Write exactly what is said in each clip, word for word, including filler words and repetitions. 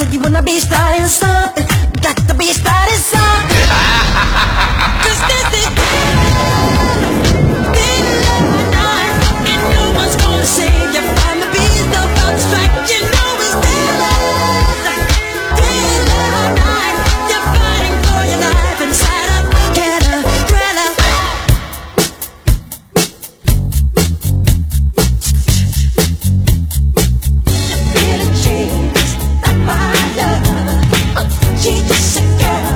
said you wanna be starting something. Got to be starting something. Cause this is midnight, and no one's gonna save you from the beast about to strike. You know it's daylight, daylight. You're fighting for your life inside a caterpillar. Feeling changed by my love. She's just a girl.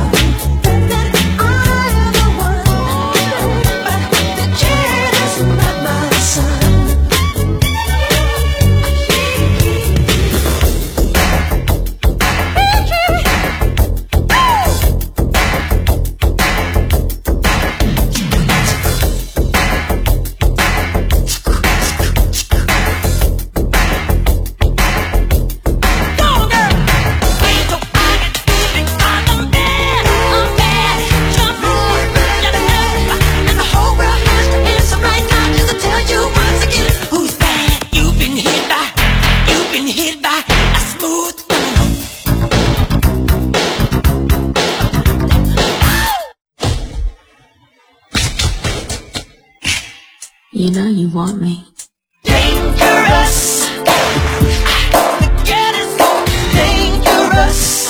You know you want me. Dangerous. The girl is so dangerous.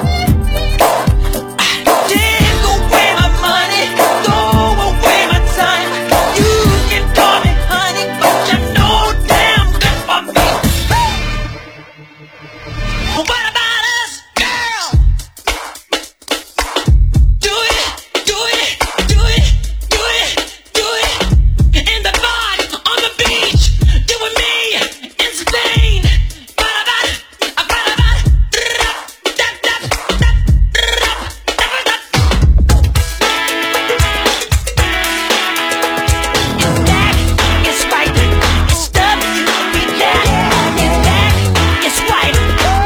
Take away my money, throw away my time. You can call me honey, but you're no damn good for me. What about us, girl? Do it, do it, do it, do it, do it. In the bar, on the beach, you and me in Spain. It's right, it's W B that, it's black, it's white.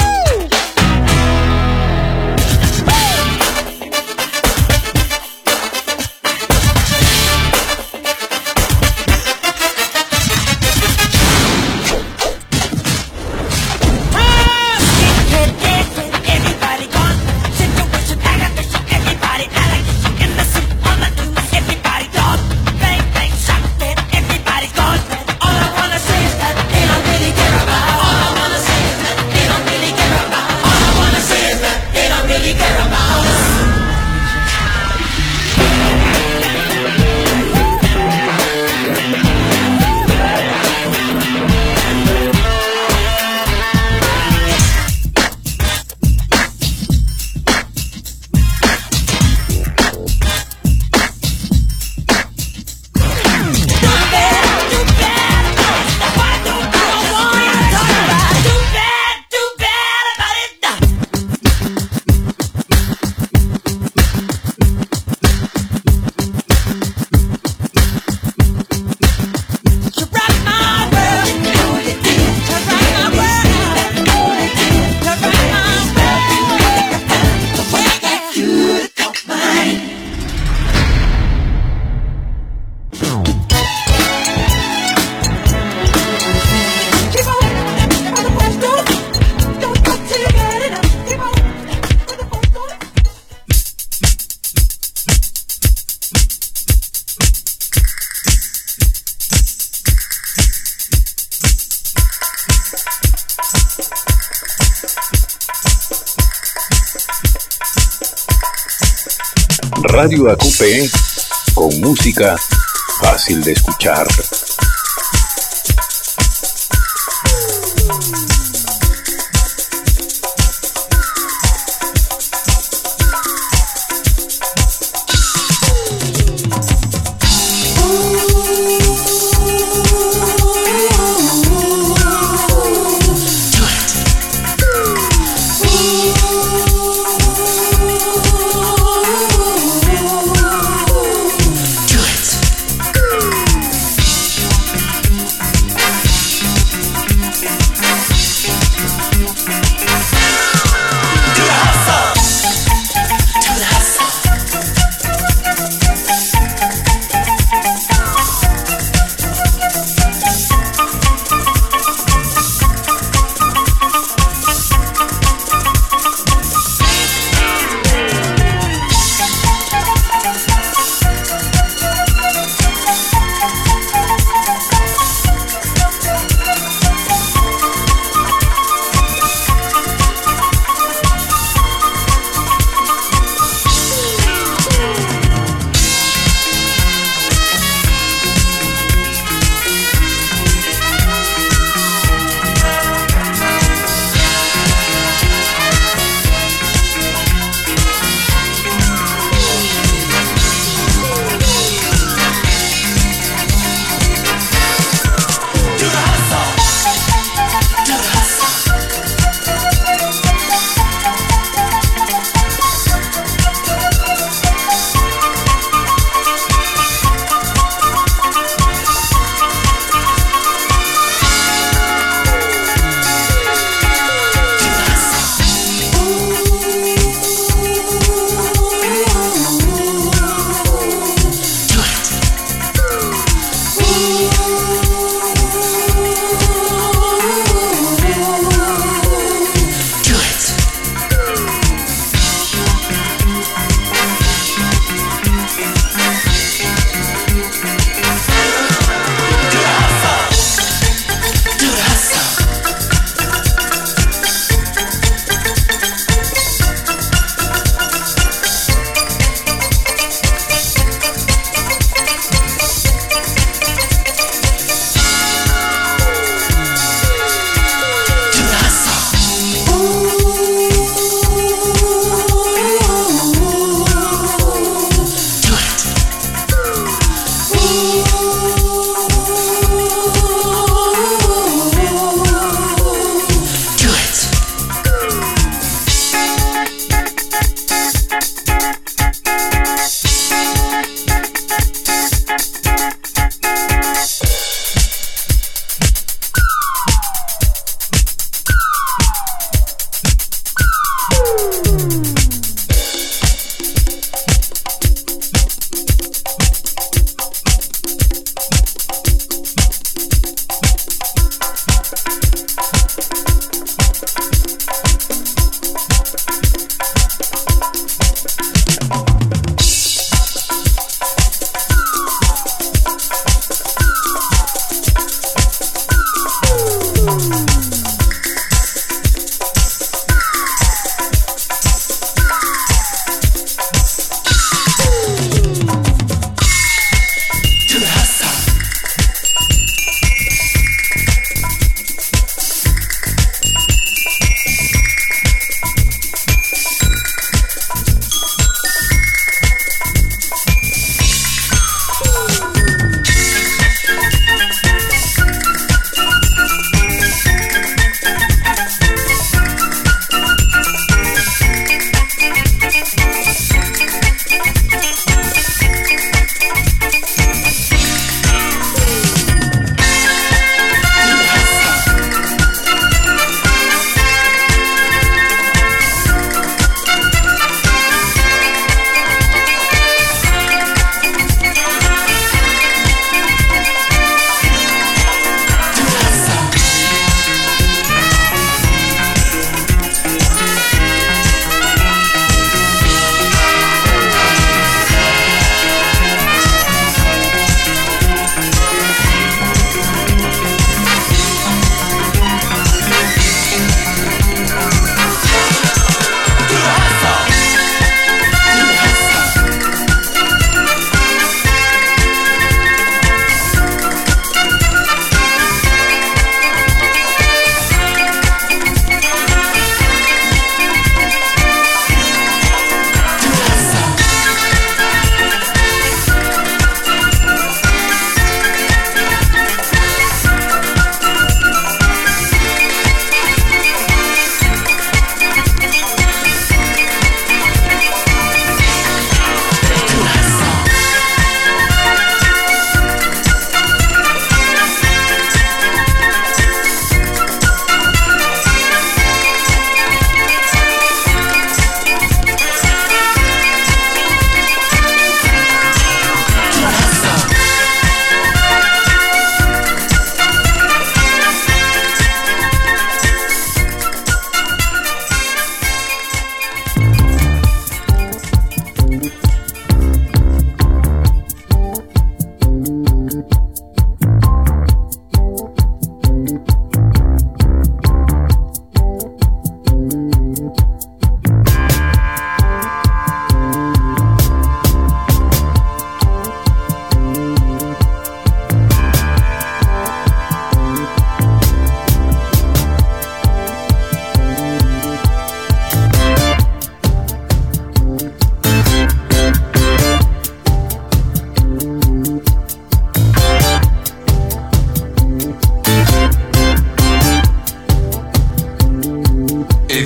Everybody gone. Situation aggravation. Everybody allegation. Innocent on the news. Everybody dog. Bang bang shot dead. Everybody's gone. All I wanna say is that they don't really care about. All I wanna say is that they don't really care about. All I wanna say is that they don't really care about us. Too bad, too bad. Why don't you wanna talk about? Too bad, too bad about it. To rock my world, to rock my world, to rock my world. The way that you caught mine. Keep on, on the first door. Don't stop till you get it up. Keep on, on the first door. Radio A Q P con música fácil de escuchar.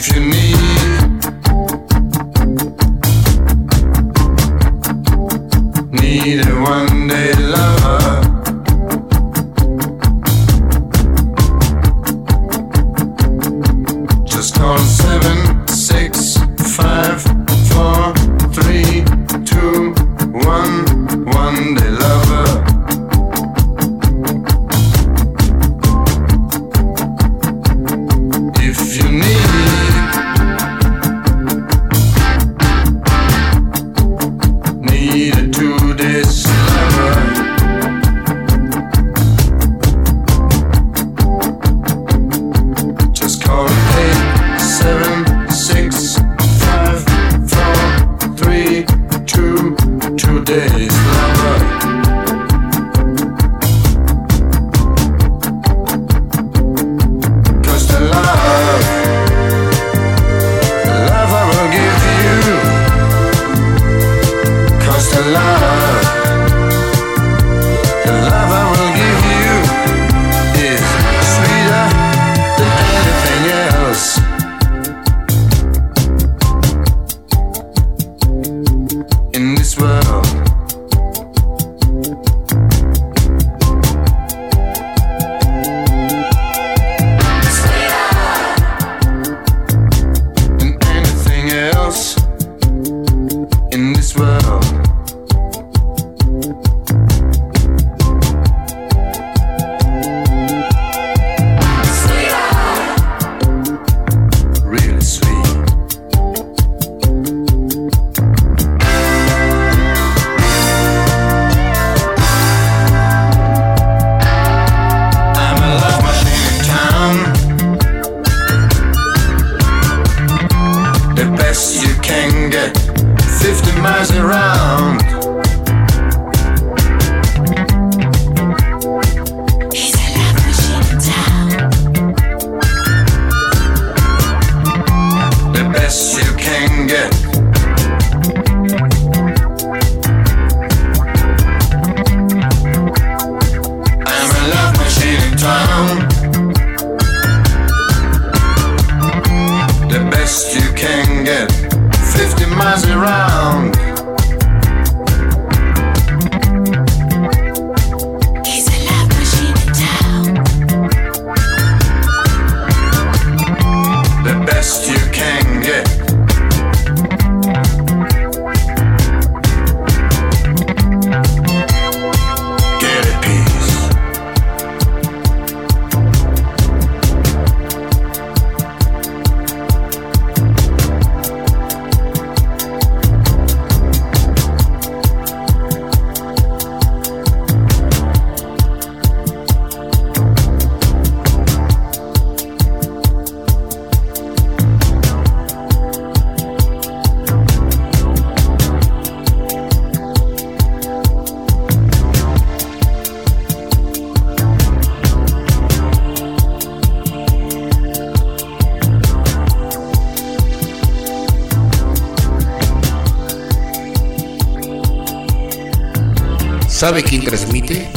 ¿Sabe quién transmite?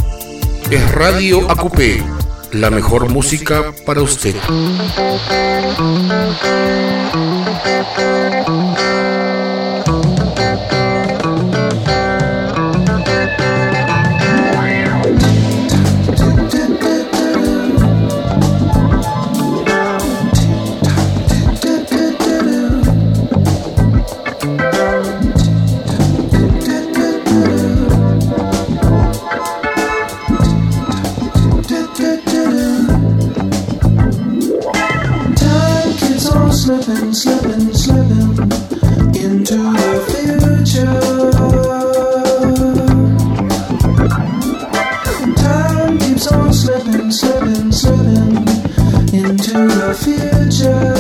Es Radio A Q P, la mejor música para usted. Slipping, slipping, slipping into the future. Time keeps on slipping, slipping, slipping into the future.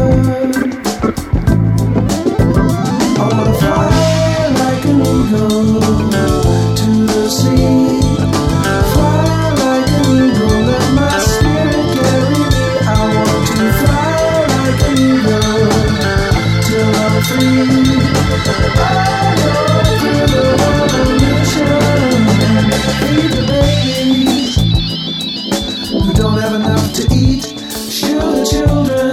I wanna fly like an eagle to the sea. Fly like an eagle, let my spirit carry me. I want to fly till I'm free. I go through the revolution and feed the babies who don't have enough to eat. Shoot the children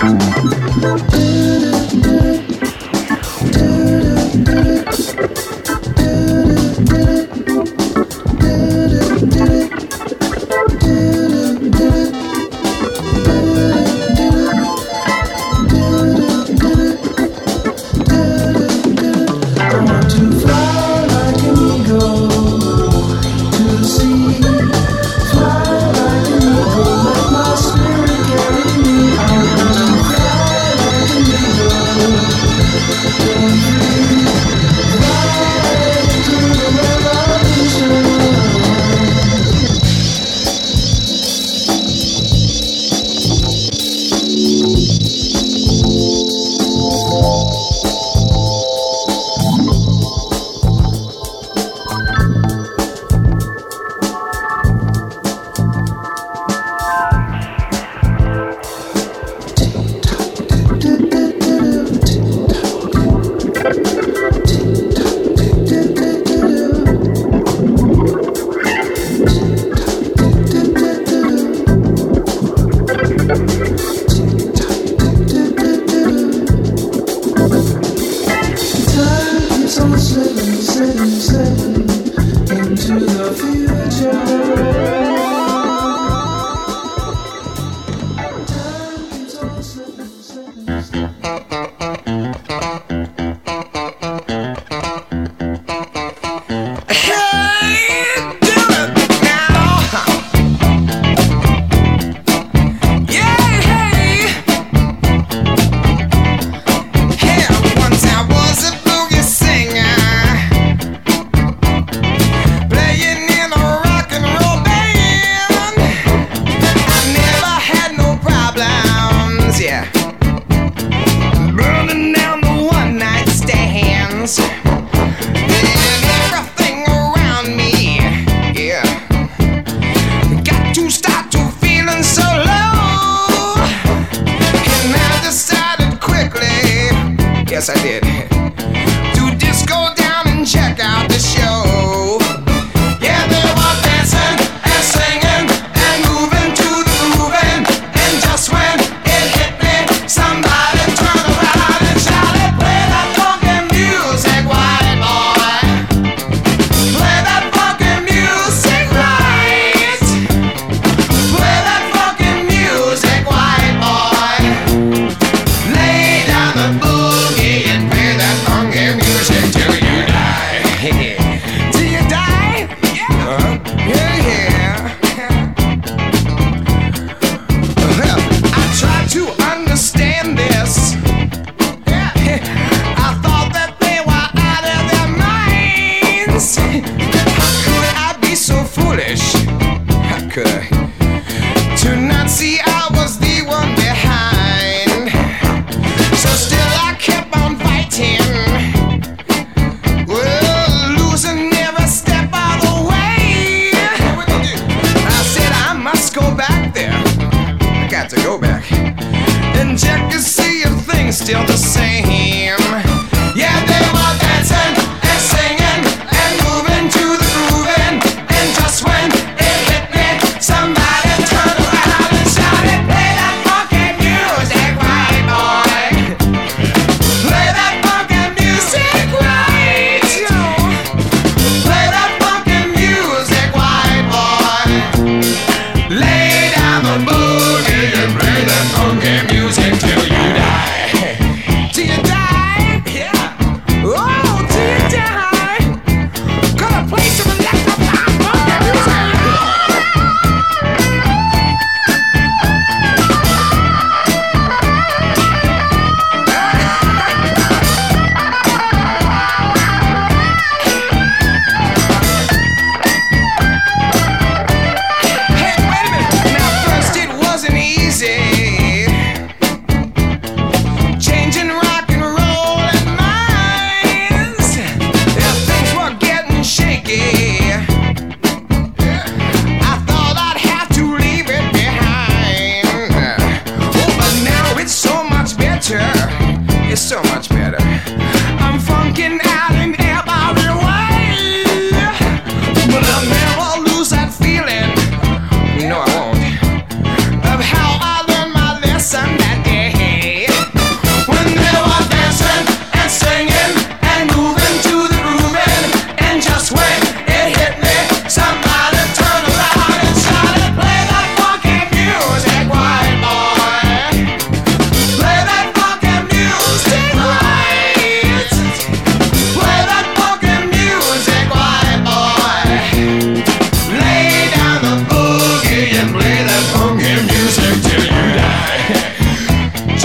Boogie and play that funky music till you die. Till you die.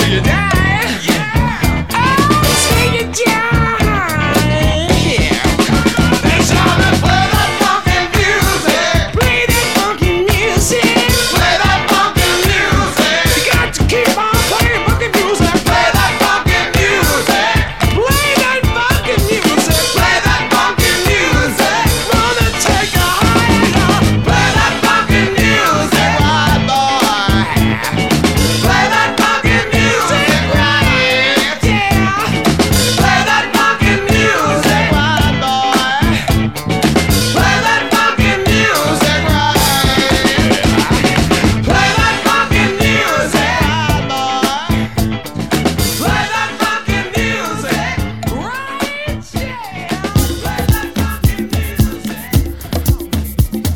you die. Oh, till you die. That's how they play that funky music. Play that funky music. Play that funky music. You got to keep on playing funky music. Play that funky music. Play that funky music. Play that funky music. Wanna take a higher. Play that funky music, right boy. Play that funky music, right, yeah. Play that funky music, right boy. Play that funky music, right. Play that funky music, right boy. Play that funky music, right, yeah. Play that funky music.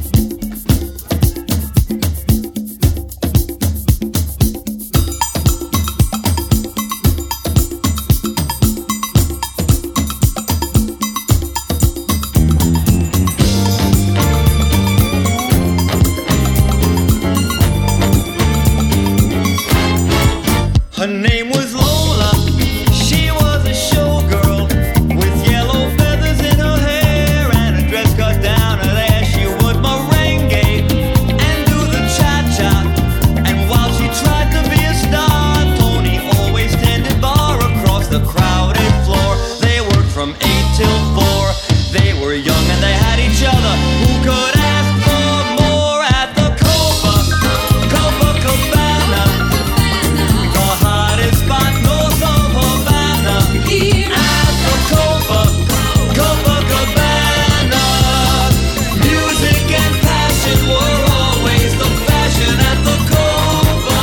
Her name was Lola. She was a showgirl with yellow feathers in her hair and a dress cut down her there. She would merengue and do the cha-cha. And while she tried to be a star, Tony always tended bar across the crowded floor. They worked from eight till four. They were young and they had each other. Who could ask for more at the Copa, Copacabana? The hottest spot north of Havana. At the Copa, Copacabana. Music and passion were always the fashion at the Copa.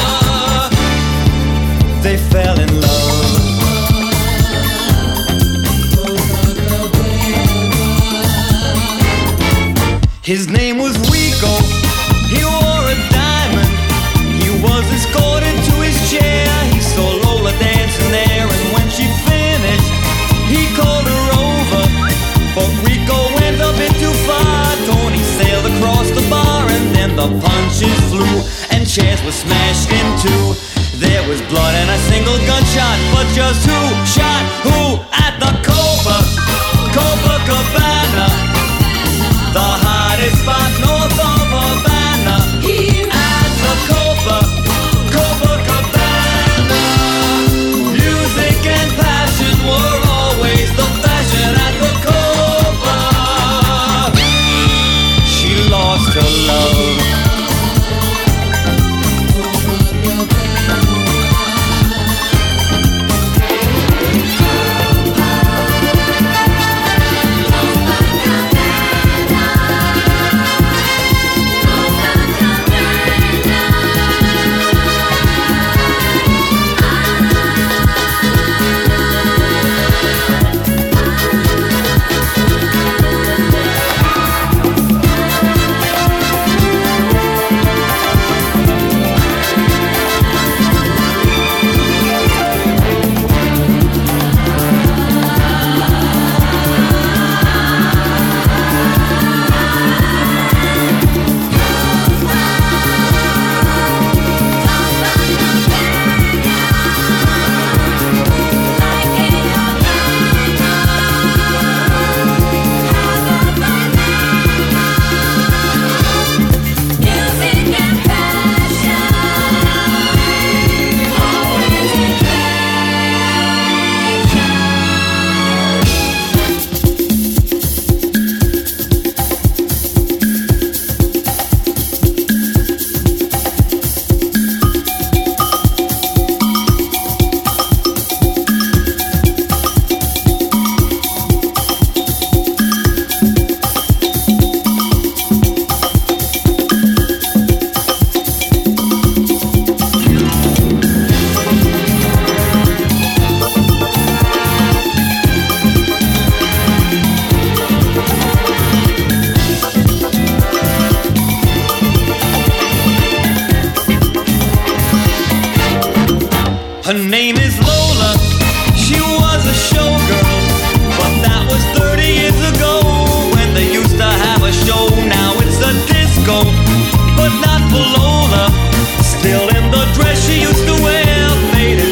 They fell in love. His name was Rico. He wore a diamond. He was escorted to his chair. He saw Lola dancing there, and when she finished, he called her over. But Rico went a bit too far. Tony sailed across the bar, and then the punches flew, and chairs were smashed in two. There was blood and a single gunshot, but just who shot who at the Copa, Copacabana? The hottest spot north of Havana. At the Copa, Copacabana. Music and passion were always the fashion at the Copa. She lost her love. Her name is Lola. She was a showgirl, but that was thirty years ago when they used to have a show. Now it's a disco, but not for Lola. Still in the dress she used to wear, faded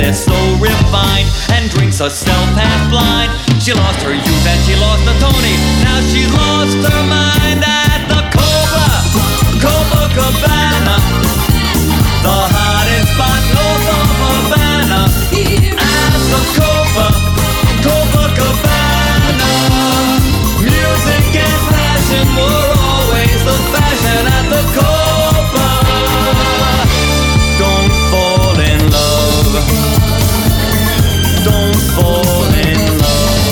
is so refined and drinks herself half blind. She lost her youth and she lost the Tony. Now she's lost her mind at the Cobra, Copacabana, the hottest spot north of Havana. At the Copa, Copacabana, music and passion were always the fashion at the Copa. Don't fall in love. Don't fall in love.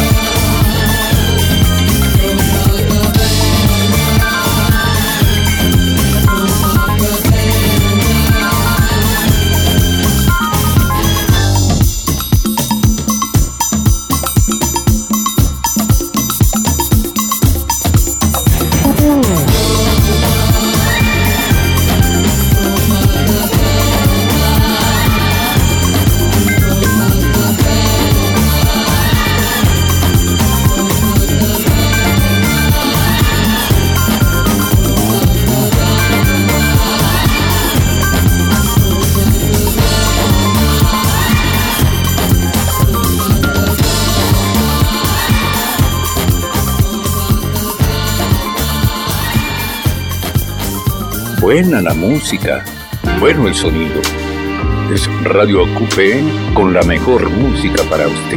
Buena la música, bueno el sonido. Es Radio Ocupe con la mejor música para usted.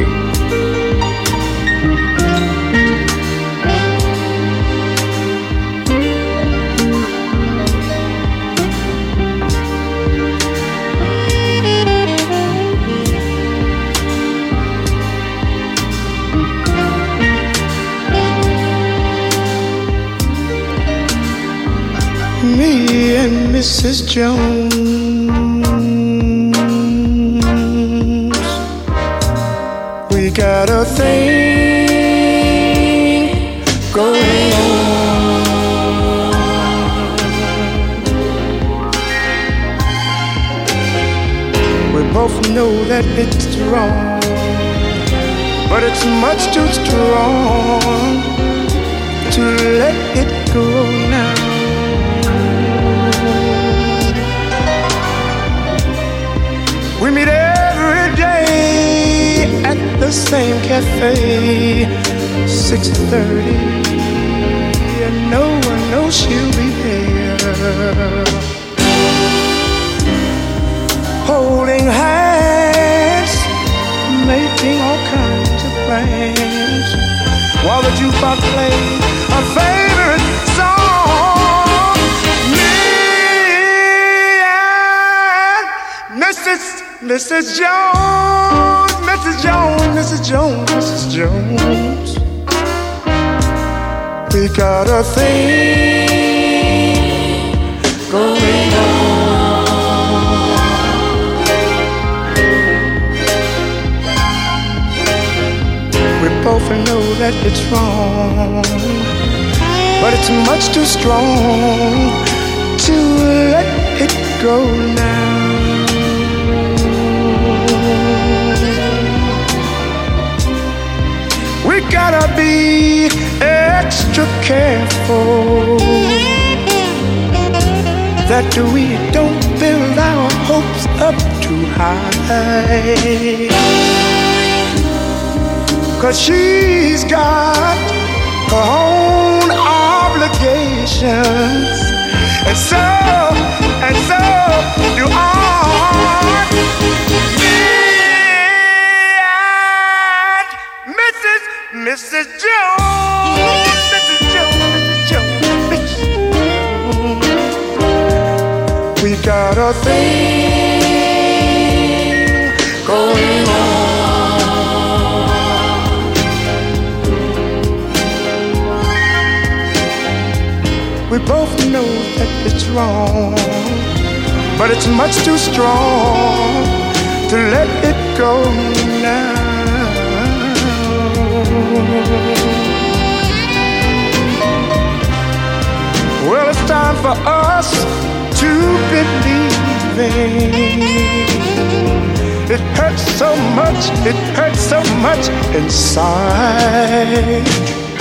Me and Missus Jones, we got a thing going on. We both know that it's wrong, but it's much too strong to let it go now. We meet every day at the same cafe, six thirty, and no one knows she'll be there. Holding hands, making all kinds of plans, while the jukebox plays our favorite song. Me and Missus Missus Jones, Missus Jones, Missus Jones, Missus Jones, we got a thing going on. We both know that it's wrong, but it's much too strong to let it go now. We gotta be extra careful that we don't build our hopes up too high, 'cause she's got her own obligations, and so, and so do I. Missus Jones, Missus Jones, Missus Jones, Missus Jones, we got a thing going on. We both know that it's wrong, but it's much too strong to let it go now. Well, it's time for us to believe in. It hurts so much, it hurts so much inside.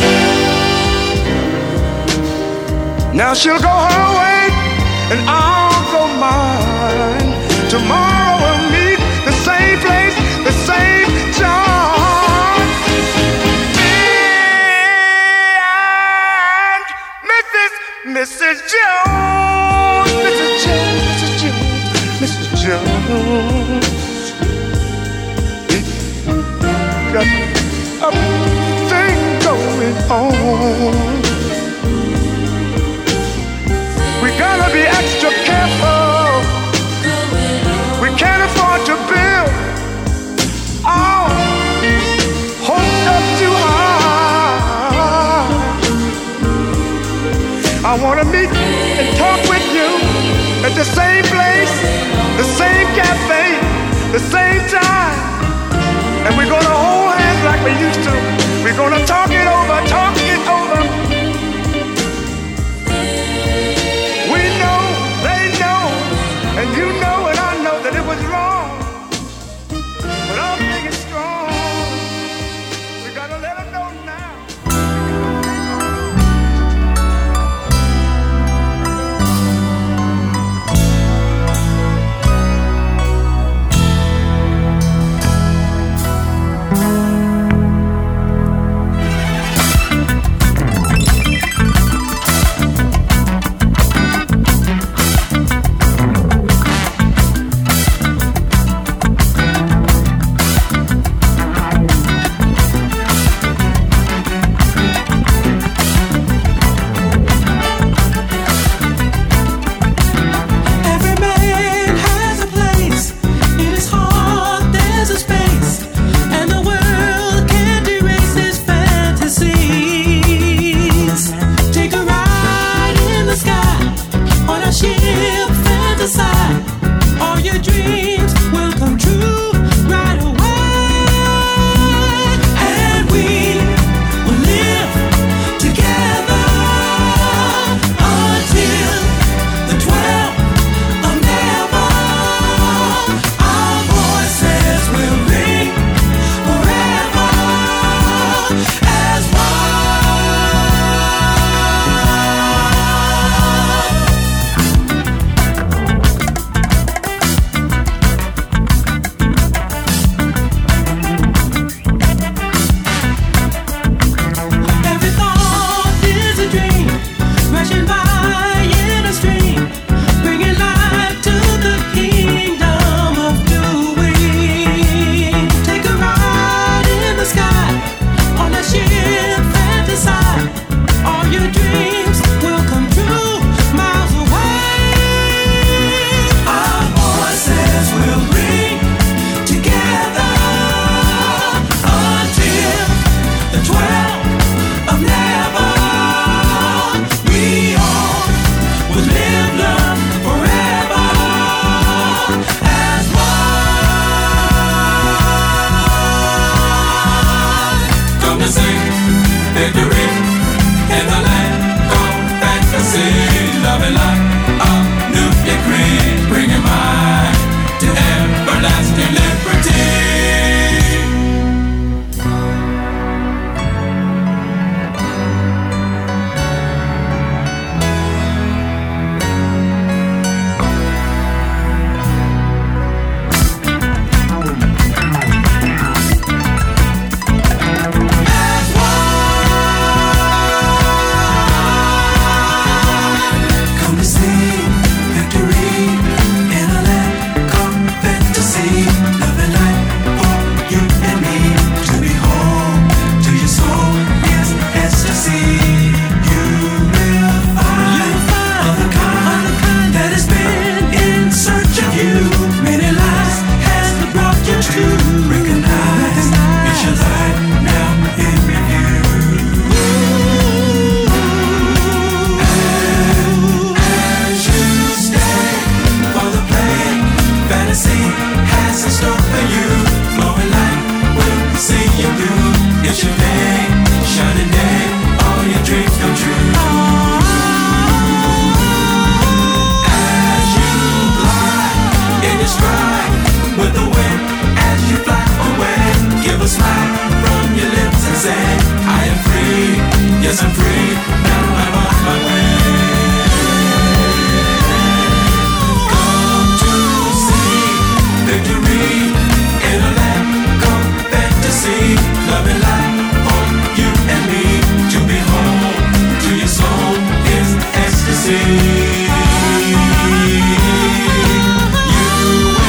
Now she'll go her way and I'll go mine. Tomorrow we'll meet the same just got a thing going on. We gotta be extra careful. We can't afford to build all hoped up too high. I wanna meet and talk with you at the same place, the same cafe, the same time. And we're gonna hold hands like we used to. We're gonna talk it over, talk it over. We know, they know, and you know and I know that it was wrong. But our thing is strong. We gotta let them know now. Yes, I'm free. Now I'm on my way. Come to see victory in a land called fantasy. Love and light for you and me. To be home to your soul is ecstasy. You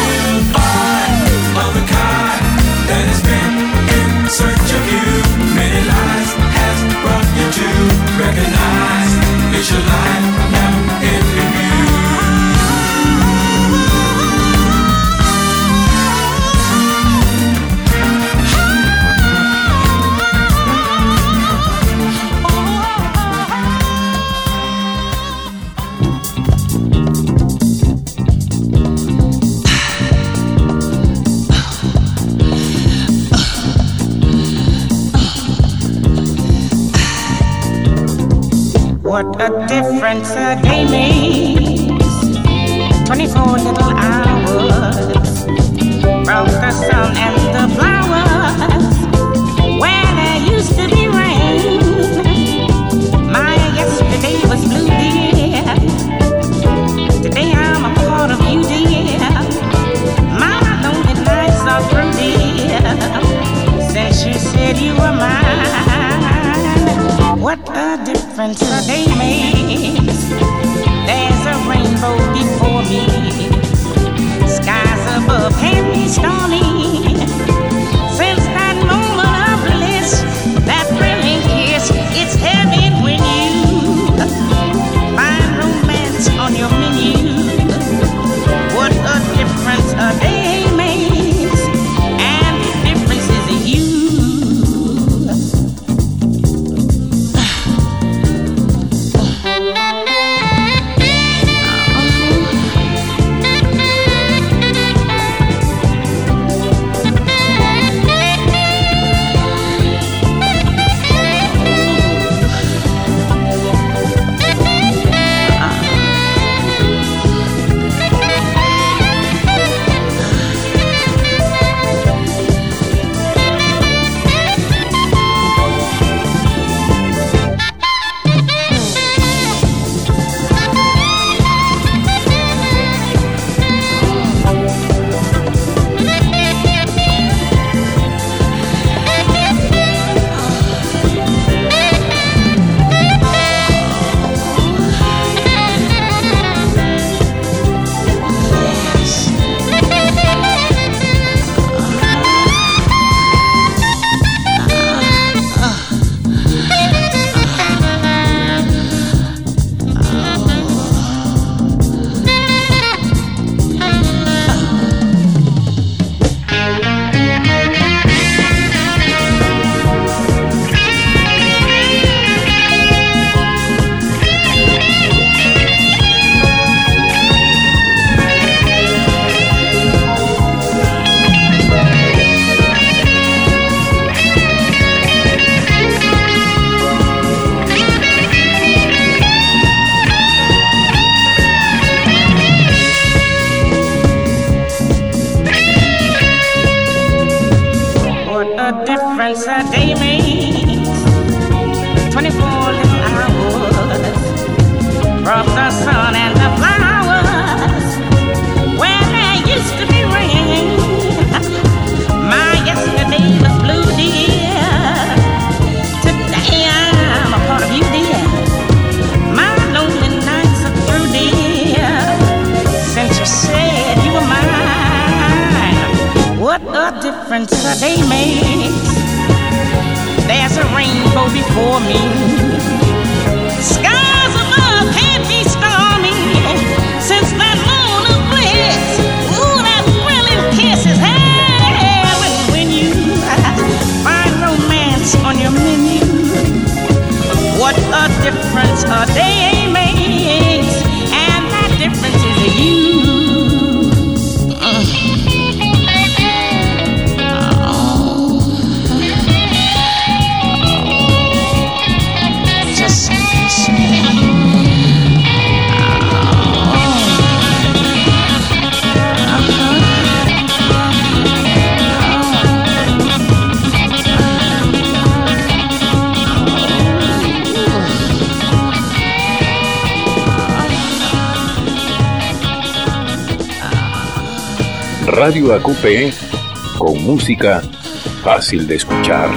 What a difference a day makes. Twenty-four little hours from the sun and the flowers. Where there used to be rain, my yesterday was blue, dear. Today I'm a part of you, dear. My lonely nights are through, dear. Since you said you were mine, what a difference a day makes. There's a rainbow before me, skies above can be stormy. Since that moment of bliss, that thrilling kiss, it's heaven when you find romance on your menu. What a difference a day makes, and the difference is you. Radio A Q P con música fácil de escuchar.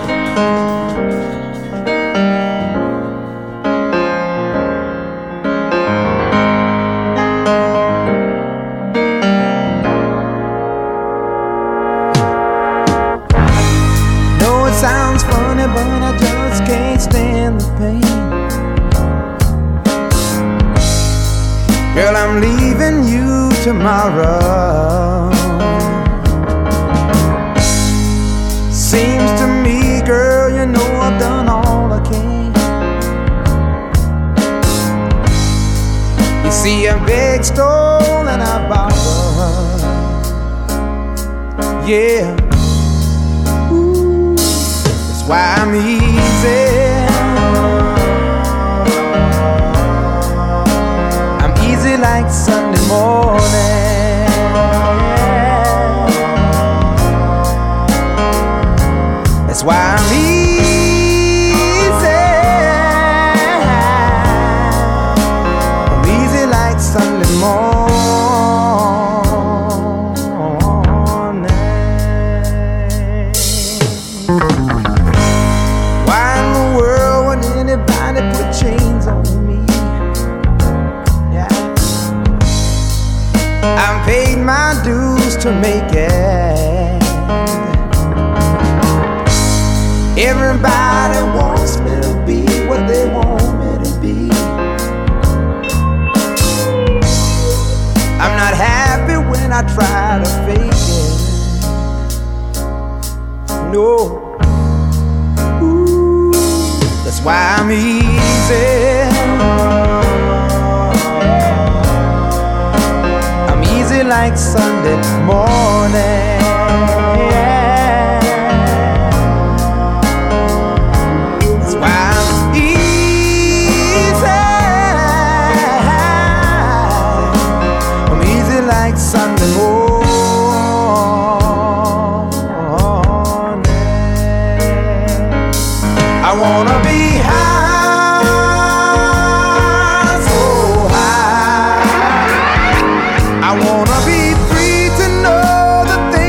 No, it sounds funny, but I just can't stand the pain. Girl, I'm leaving you tomorrow. Seems to me, girl, you know I've done all I can. You see, I beg, stole, and I borrowed. Yeah, ooh, that's why I'm easy. like Sunday morning. That's why I'm easy. I'm easy like Sunday morning. Why in the world would anybody put chains on me? Yeah, I've paid my dues to make it. Everybody wants me to be what they want me to be. I'm not happy when I try to fake it. No. Ooh, that's why I'm easy. I'm easy like Sunday morning. Sunday morning, I wanna be high, so high. I wanna be free to know the things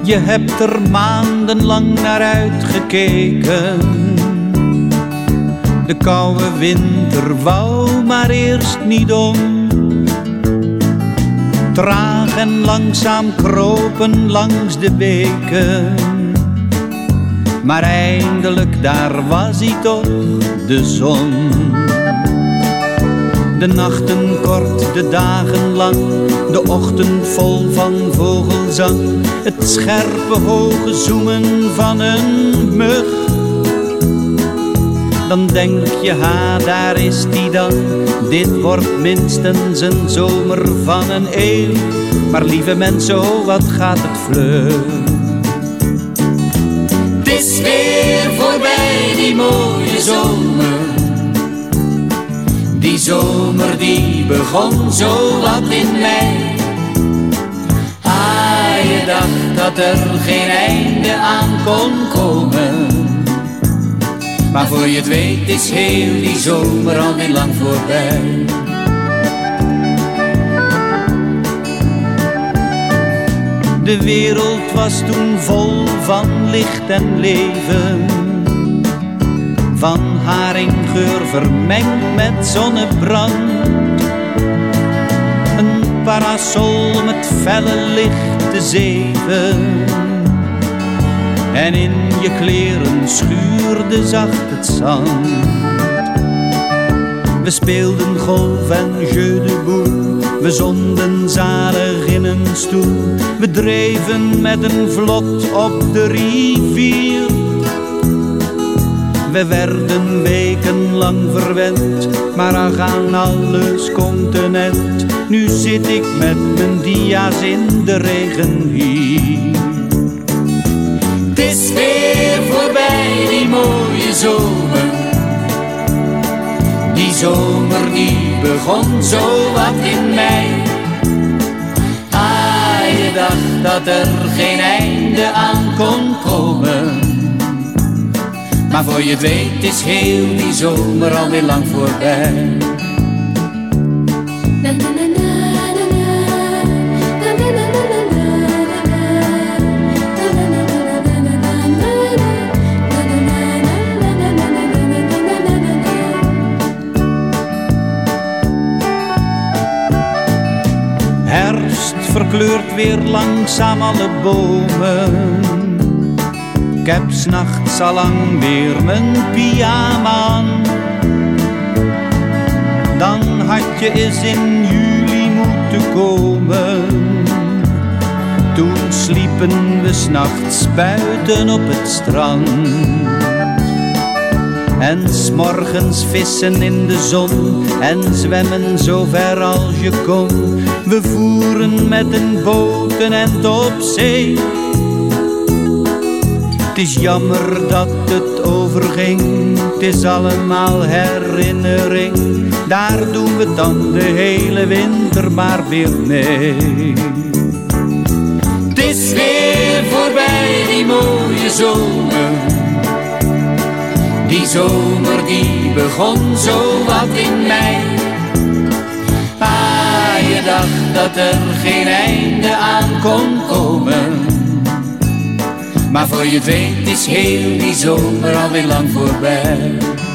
Je hebt er maandenlang naar uitgekeken. De koude winter wou maar eerst niet om. Traag en langzaam kropen langs de beken. Maar eindelijk daar was hij toch, de zon. De nachten kort, de dagen lang, de ochtend vol van vogelzang. Het scherpe hoge zoemen van een mug. Dan denk je, ha, daar is die dan. Dit wordt minstens een zomer van een eeuw. Maar lieve mensen, oh, wat gaat het vlug. Het is weer voorbij, die mooie zomer. Die zomer die begon zo wat in mei. Ah, je dacht dat er geen einde aan kon komen. Maar voor je het weet is heel die zomer alweer lang voorbij. De wereld was toen vol van licht en leven. Van haringgeur vermengd met zonnebrand. Een parasol met felle lichte zeven. En in je kleren schuurde zacht het zand. We speelden golf en jeu de boule. We zonden zalig in een stoel. We dreven met een vlot op de rivier. We werden wekenlang verwend, maar ach, aan alles continent. Nu zit ik met mijn dia's in de regen hier. Het is weer voorbij, die mooie zomer. Die zomer die begon zo wat in mei. Ah, je dacht dat er geen einde aan kon komen. Maar voor je het weet is heel die zomer alweer lang voorbij. Herfst verkleurt weer langzaam alle bomen. Ik heb 's nachts allang weer mijn pyjama aan. Dan had je eens in juli moeten komen. Toen sliepen we 's nachts buiten op het strand. En 's morgens vissen in de zon en zwemmen zo ver als je kon. We voeren met een boot een end op zee. Het is jammer dat het overging, het is allemaal herinnering. Daar doen we dan de hele winter maar weer mee. Het is weer voorbij, die mooie zomer. Die zomer die begon zo wat in mei. Ah, je dacht dat er geen einde aan kon komen. Maar voor je het weet is heel die zomer alweer lang voorbij.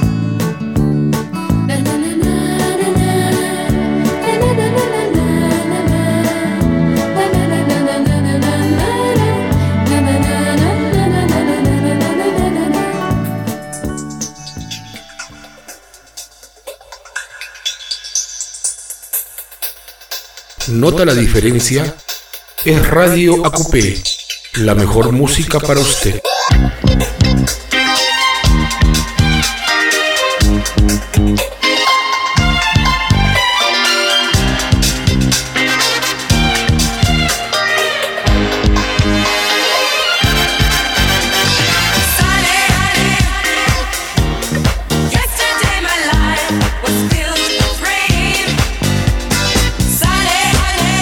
¿Nota la diferencia? Es Radio A Q P, la mejor música para usted.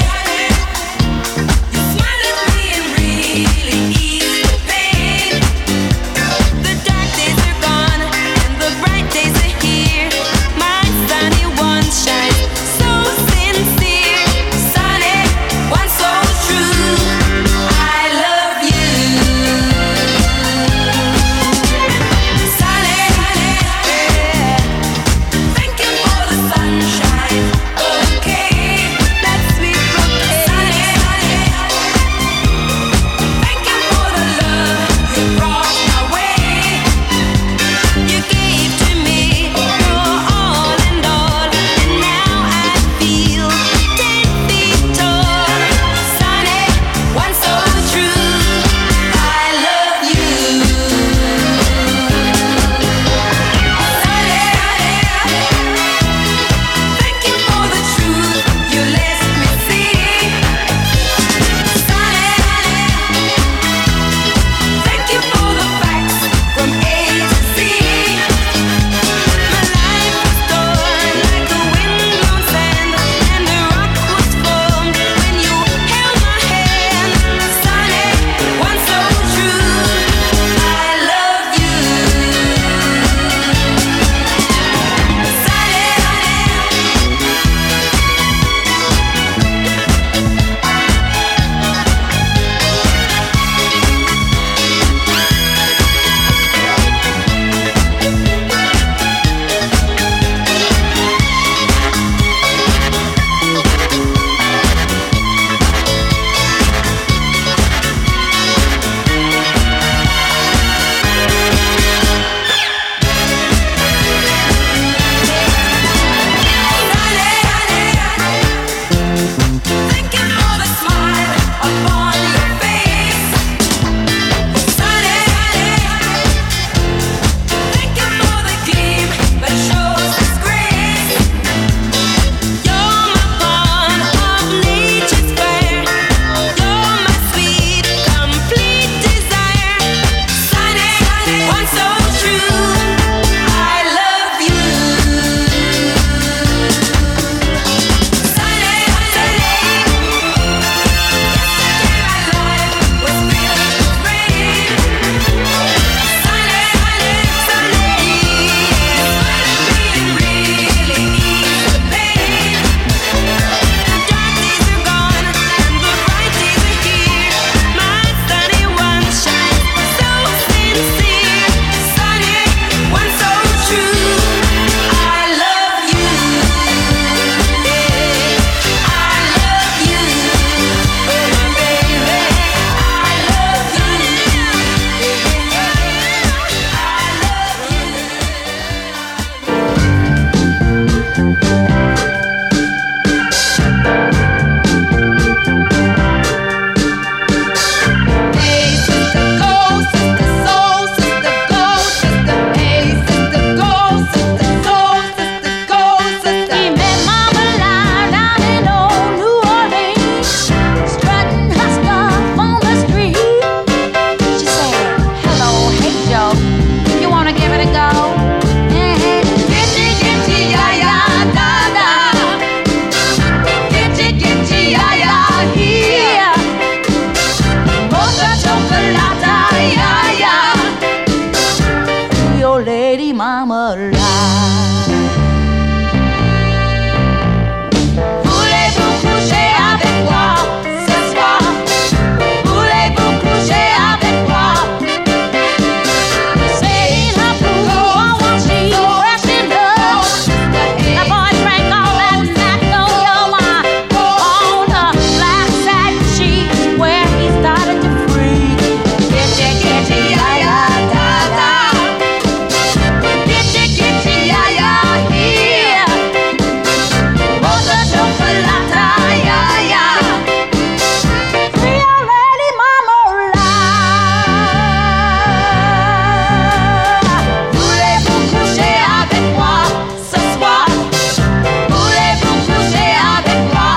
Sunday, you smiled at me and really eased the pain. Voulez-vous coucher avec moi ce soir? Voulez-vous coucher avec moi? Saying her blue, oh, what she rushing up. The boy drank all that magnolia on the black satin sheets where he started to freeze. Kitty, kitty, ya ya da da. Kitty, kitty, ya ya here. Rosa chocolata, ya ya. Real lady marmalade. Voulez-vous coucher avec moi ce soir? Voulez-vous coucher avec moi?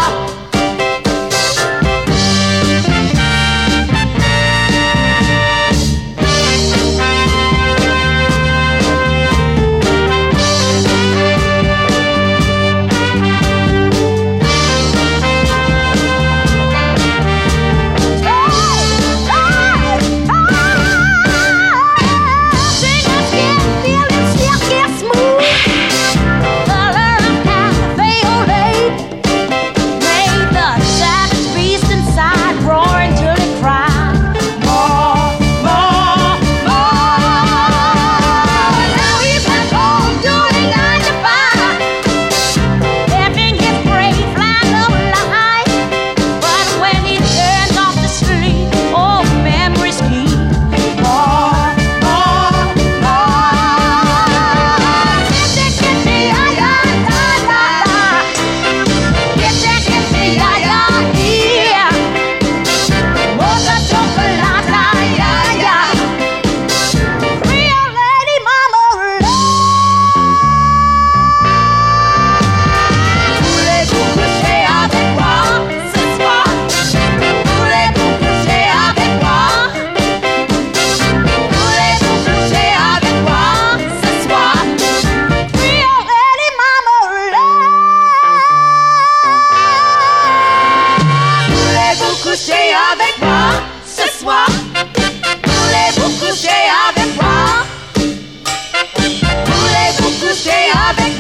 Sing a skin, feeling silky smooth. Color of cafe au lait. Made the savage beast inside roar until it cried. More, more, more. Now he's at home doing nine to five. Living his brave line of life. But when he turns off to sleep, oh, memories keep. More, more, more. Kitty, kitty, ya ya da da da. Kitty, kitty, ya ya here. Mocha chocolata, ya ya. Real lady marmalade. Voulez-vous coucher avec moi ce soir? Voulez-vous coucher avec moi? Voulez-vous coucher avec moi ce soir? Real lady marmalade. Voulez-vous coucher avec moi ce soir? Voulez-vous coucher avec moi? Voulez-vous coucher avec